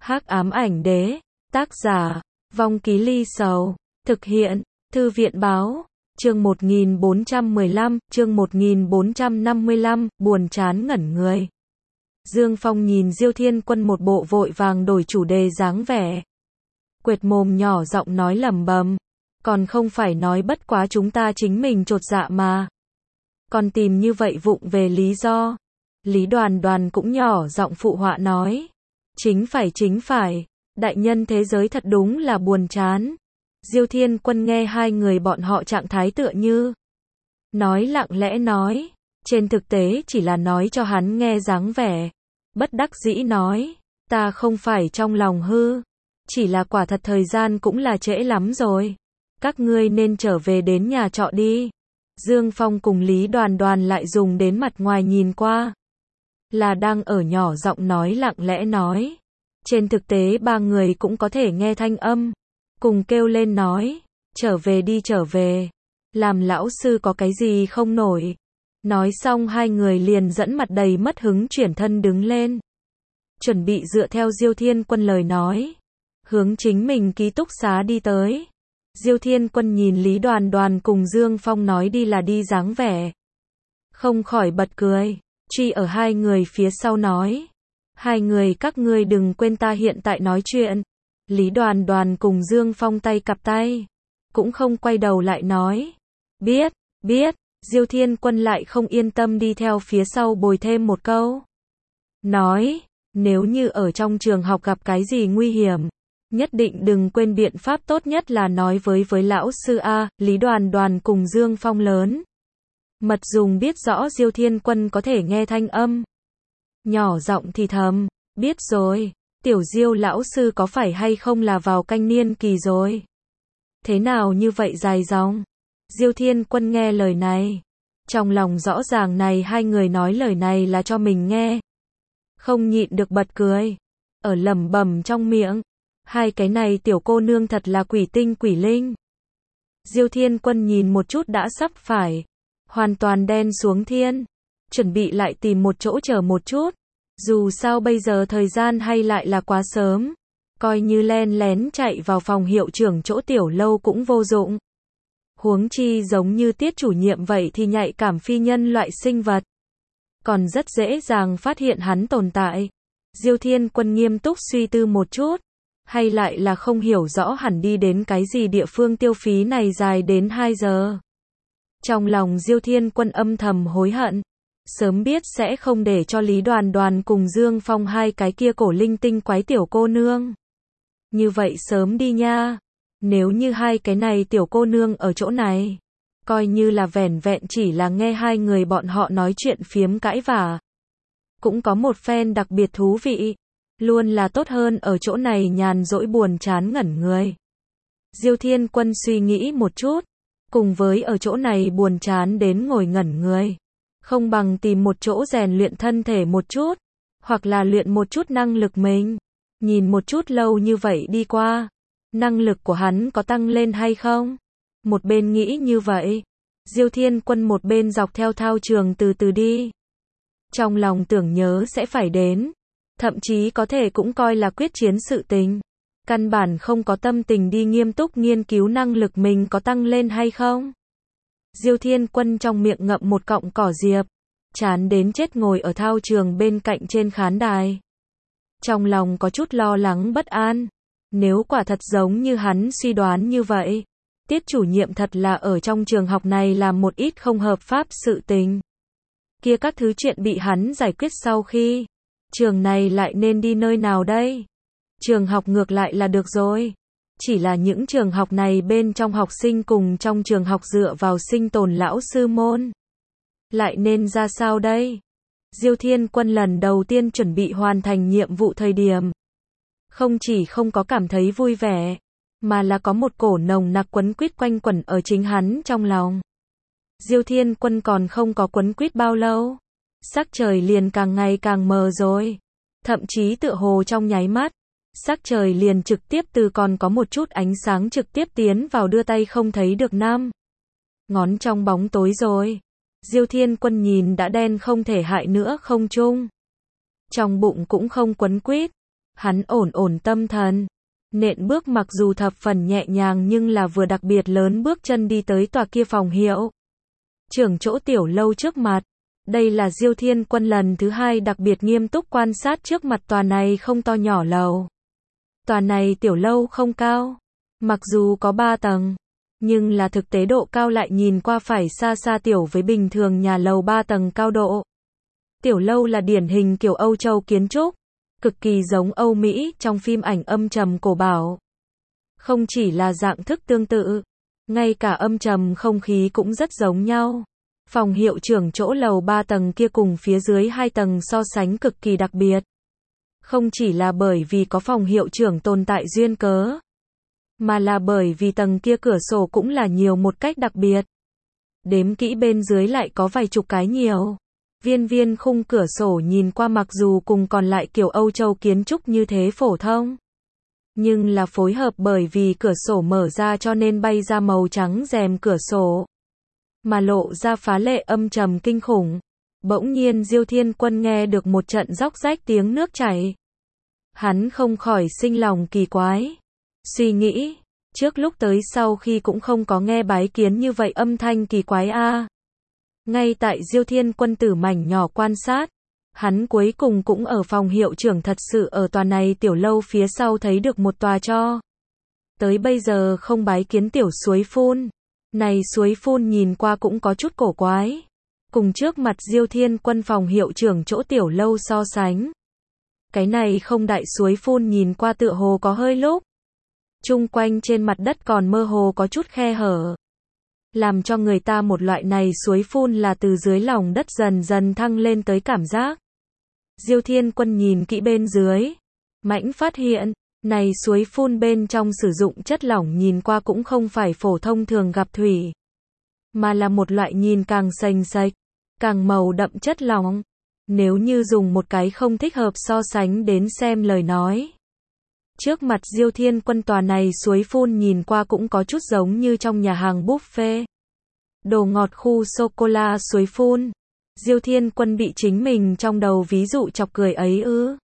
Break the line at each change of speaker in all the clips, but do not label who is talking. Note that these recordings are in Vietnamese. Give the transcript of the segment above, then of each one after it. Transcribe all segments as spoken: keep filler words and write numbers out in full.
Hắc ám ảnh đế, tác giả, Vong Ký Ly Sầu, thực hiện, Thư viện báo, chương một nghìn bốn trăm mười lăm, chương một nghìn bốn trăm năm mươi lăm, buồn chán ngẩn người. Dương Phong nhìn Diêu Thiên Quân một bộ vội vàng đổi chủ đề dáng vẻ. Quệt mồm nhỏ giọng nói lẩm bẩm, còn không phải nói bất quá chúng ta chính mình chột dạ mà. Còn tìm như vậy vụng về lý do. Lý Đoàn Đoàn cũng nhỏ giọng phụ họa nói. Chính phải chính phải, đại nhân thế giới thật đúng là buồn chán. Diêu Thiên Quân nghe hai người bọn họ trạng thái tựa như nói lặng lẽ nói, trên thực tế chỉ là nói cho hắn nghe dáng vẻ. Bất đắc dĩ nói, ta không phải trong lòng hư, chỉ là quả thật thời gian cũng là trễ lắm rồi. Các ngươi nên trở về đến nhà trọ đi. Dương Phong cùng Lý Đoàn Đoàn lại dùng đến mặt ngoài nhìn qua. Là đang ở nhỏ giọng nói lặng lẽ nói. Trên thực tế ba người cũng có thể nghe thanh âm. Cùng kêu lên nói, trở về đi trở về. Làm lão sư có cái gì không nổi. Nói xong hai người liền dẫn mặt đầy mất hứng chuyển thân đứng lên. Chuẩn bị dựa theo Diêu Thiên Quân lời nói. Hướng chính mình ký túc xá đi tới. Diêu Thiên Quân nhìn Lý Đoàn Đoàn cùng Dương Phong nói đi là đi dáng vẻ. Không khỏi bật cười. Truy ở hai người phía sau nói. Hai người các ngươi đừng quên ta hiện tại nói chuyện. Lý Đoàn Đoàn cùng Dương Phong tay cặp tay. Cũng không quay đầu lại nói. Biết, biết. Diêu Thiên Quân lại không yên tâm đi theo phía sau bồi thêm một câu. Nói, nếu như ở trong trường học gặp cái gì nguy hiểm, nhất định đừng quên biện pháp tốt nhất là nói với với lão sư A. Lý Đoàn Đoàn cùng Dương Phong lớn mật dùng biết rõ Diêu Thiên Quân có thể nghe thanh âm. Nhỏ giọng thì thầm, biết rồi, tiểu Diêu lão sư có phải hay không là vào canh niên kỳ rồi? Thế nào như vậy dài dòng? Diêu Thiên Quân nghe lời này. Trong lòng rõ ràng này hai người nói lời này là cho mình nghe. Không nhịn được bật cười. Ở lẩm bẩm trong miệng. Hai cái này tiểu cô nương thật là quỷ tinh quỷ linh. Diêu Thiên Quân nhìn một chút đã sắp phải. Hoàn toàn đen xuống thiên. Chuẩn bị lại tìm một chỗ chờ một chút. Dù sao bây giờ thời gian hay lại là quá sớm. Coi như len lén chạy vào phòng hiệu trưởng chỗ tiểu lâu cũng vô dụng. Huống chi giống như Tiết chủ nhiệm vậy thì nhạy cảm phi nhân loại sinh vật. Còn rất dễ dàng phát hiện hắn tồn tại. Diêu Thiên Quân nghiêm túc suy tư một chút. Hay lại là không hiểu rõ hẳn đi đến cái gì địa phương tiêu phí này dài đến hai giờ. Trong lòng Diêu Thiên Quân âm thầm hối hận. Sớm biết sẽ không để cho Lý Đoàn Đoàn cùng Dương Phong hai cái kia cổ linh tinh quái tiểu cô nương. Như vậy sớm đi nha. Nếu như hai cái này tiểu cô nương ở chỗ này, coi như là vẻn vẹn chỉ là nghe hai người bọn họ nói chuyện phiếm cãi vả. Cũng có một phen đặc biệt thú vị. Luôn là tốt hơn ở chỗ này nhàn rỗi buồn chán ngẩn người. Diêu Thiên Quân suy nghĩ một chút. Cùng với ở chỗ này buồn chán đến ngồi ngẩn người. Không bằng tìm một chỗ rèn luyện thân thể một chút. Hoặc là luyện một chút năng lực mình. Nhìn một chút lâu như vậy đi qua. Năng lực của hắn có tăng lên hay không? Một bên nghĩ như vậy. Diêu Thiên Quân một bên dọc theo thao trường từ từ đi. Trong lòng tưởng nhớ sẽ phải đến. Thậm chí có thể cũng coi là quyết chiến sự tình. Căn bản không có tâm tình đi nghiêm túc nghiên cứu năng lực mình có tăng lên hay không. Diêu Thiên Quân trong miệng ngậm một cọng cỏ diệp. Chán đến chết ngồi ở thao trường bên cạnh trên khán đài. Trong lòng có chút lo lắng bất an. Nếu quả thật giống như hắn suy đoán như vậy. Tiết chủ nhiệm thật là ở trong trường học này làm một ít không hợp pháp sự tình. Kia các thứ chuyện bị hắn giải quyết sau khi. Trường này lại nên đi nơi nào đây? Trường học ngược lại là được rồi. Chỉ là những trường học này bên trong học sinh cùng trong trường học dựa vào sinh tồn lão sư môn. Lại nên ra sao đây? Diêu Thiên Quân lần đầu tiên chuẩn bị hoàn thành nhiệm vụ thời điểm. Không chỉ không có cảm thấy vui vẻ. Mà là có một cổ nồng nặc quấn quýt quanh quẩn ở chính hắn trong lòng. Diêu Thiên Quân còn không có quấn quýt bao lâu. Sắc trời liền càng ngày càng mờ rồi. Thậm chí tựa hồ trong nháy mắt. Sắc trời liền trực tiếp từ còn có một chút ánh sáng trực tiếp tiến vào đưa tay không thấy được năm ngón trong bóng tối rồi. Diêu Thiên Quân nhìn đã đen không thể hại nữa không trung. Trong bụng cũng không quấn quýt. Hắn ổn ổn tâm thần, nện bước mặc dù thập phần nhẹ nhàng nhưng là vừa đặc biệt lớn bước chân đi tới tòa kia phòng hiệu trưởng chỗ tiểu lâu trước mặt. Đây là Diêu Thiên Quân lần thứ hai đặc biệt nghiêm túc quan sát trước mặt tòa này không to nhỏ lầu. Tòa này tiểu lâu không cao, mặc dù có ba tầng, nhưng là thực tế độ cao lại nhìn qua phải xa xa tiểu với bình thường nhà lầu ba tầng cao độ. Tiểu lâu là điển hình kiểu Âu Châu kiến trúc, cực kỳ giống Âu Mỹ trong phim ảnh âm trầm cổ bảo. Không chỉ là dạng thức tương tự, ngay cả âm trầm không khí cũng rất giống nhau. Phòng hiệu trưởng chỗ lầu ba tầng kia cùng phía dưới hai tầng so sánh cực kỳ đặc biệt. Không chỉ là bởi vì có phòng hiệu trưởng tồn tại duyên cớ, mà là bởi vì tầng kia cửa sổ cũng là nhiều một cách đặc biệt. Đếm kỹ bên dưới lại có vài chục cái nhiều. Viên viên khung cửa sổ nhìn qua mặc dù cùng còn lại kiểu Âu Châu kiến trúc như thế phổ thông, nhưng là phối hợp bởi vì cửa sổ mở ra cho nên bay ra màu trắng rèm cửa sổ, mà lộ ra phá lệ âm trầm kinh khủng. Bỗng nhiên Diêu Thiên Quân nghe được một trận róc rách tiếng nước chảy. Hắn không khỏi sinh lòng kỳ quái. Suy nghĩ, trước lúc tới sau khi cũng không có nghe bái kiến như vậy âm thanh kỳ quái a. À. Ngay tại Diêu Thiên Quân tử mảnh nhỏ quan sát, hắn cuối cùng cũng ở phòng hiệu trưởng thật sự ở tòa này tiểu lâu phía sau thấy được một tòa cho tới bây giờ không bái kiến tiểu suối phun. Này suối phun nhìn qua cũng có chút cổ quái, cùng trước mặt Diêu Thiên Quân phòng hiệu trưởng chỗ tiểu lâu so sánh. Cái này không đại suối phun nhìn qua tựa hồ có hơi lúc. Chung quanh trên mặt đất còn mơ hồ có chút khe hở, làm cho người ta một loại này suối phun là từ dưới lòng đất dần dần thăng lên tới cảm giác. Diêu Thiên Quân nhìn kỹ bên dưới, mãnh phát hiện, này suối phun bên trong sử dụng chất lỏng nhìn qua cũng không phải phổ thông thường gặp thủy, mà là một loại nhìn càng sành sạch, càng màu đậm chất lỏng. Nếu như dùng một cái không thích hợp so sánh đến xem lời nói, trước mặt Diêu Thiên Quân tòa này suối phun nhìn qua cũng có chút giống như trong nhà hàng buffet đồ ngọt khu sô-cô-la suối phun. Diêu Thiên Quân bị chính mình trong đầu ví dụ chọc cười ấy ư.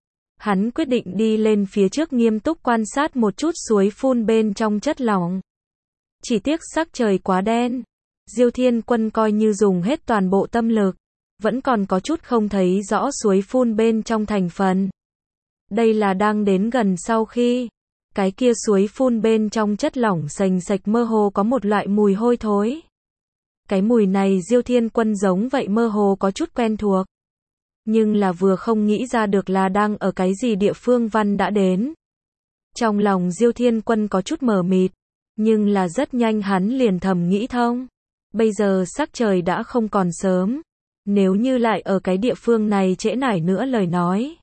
Hắn quyết định đi lên phía trước nghiêm túc quan sát một chút suối phun bên trong chất lỏng. Chỉ tiếc sắc trời quá đen, Diêu Thiên Quân coi như dùng hết toàn bộ tâm lực, vẫn còn có chút không thấy rõ suối phun bên trong thành phần. Đây là đang đến gần sau khi, cái kia suối phun bên trong chất lỏng sành sạch mơ hồ có một loại mùi hôi thối. Cái mùi này Diêu Thiên Quân giống vậy mơ hồ có chút quen thuộc, nhưng là vừa không nghĩ ra được là đang ở cái gì địa phương văn đã đến. Trong lòng Diêu Thiên Quân có chút mờ mịt, nhưng là rất nhanh hắn liền thầm nghĩ thông. Bây giờ sắc trời đã không còn sớm, nếu như lại ở cái địa phương này trễ nải nữa lời nói,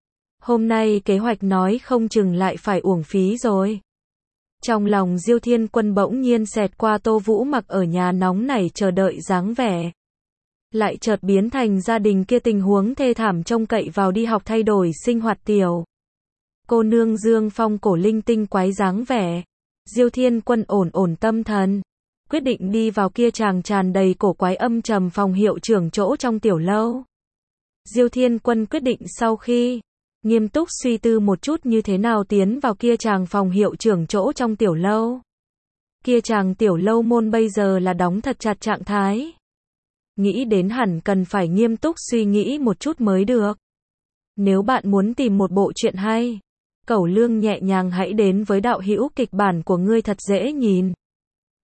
hôm nay kế hoạch nói không chừng lại phải uổng phí rồi. Trong lòng Diêu Thiên Quân bỗng nhiên xẹt qua Tô Vũ Mặc ở nhà nóng này chờ đợi dáng vẻ, lại chợt biến thành gia đình kia tình huống thê thảm trông cậy vào đi học thay đổi sinh hoạt tiểu cô nương Dương Phong cổ linh tinh quái dáng vẻ. Diêu Thiên Quân ổn ổn tâm thần, quyết định đi vào kia chàng tràn đầy cổ quái âm trầm phòng hiệu trưởng chỗ trong tiểu lâu. Diêu Thiên Quân quyết định sau khi nghiêm túc suy tư một chút như thế nào tiến vào kia chàng phòng hiệu trưởng chỗ trong tiểu lâu. Kia chàng tiểu lâu môn bây giờ là đóng thật chặt trạng thái. Nghĩ đến hẳn cần phải nghiêm túc suy nghĩ một chút mới được. Nếu bạn muốn tìm một bộ truyện hay, Cẩu Lương nhẹ nhàng hãy đến với đạo hữu kịch bản của ngươi thật dễ nhìn.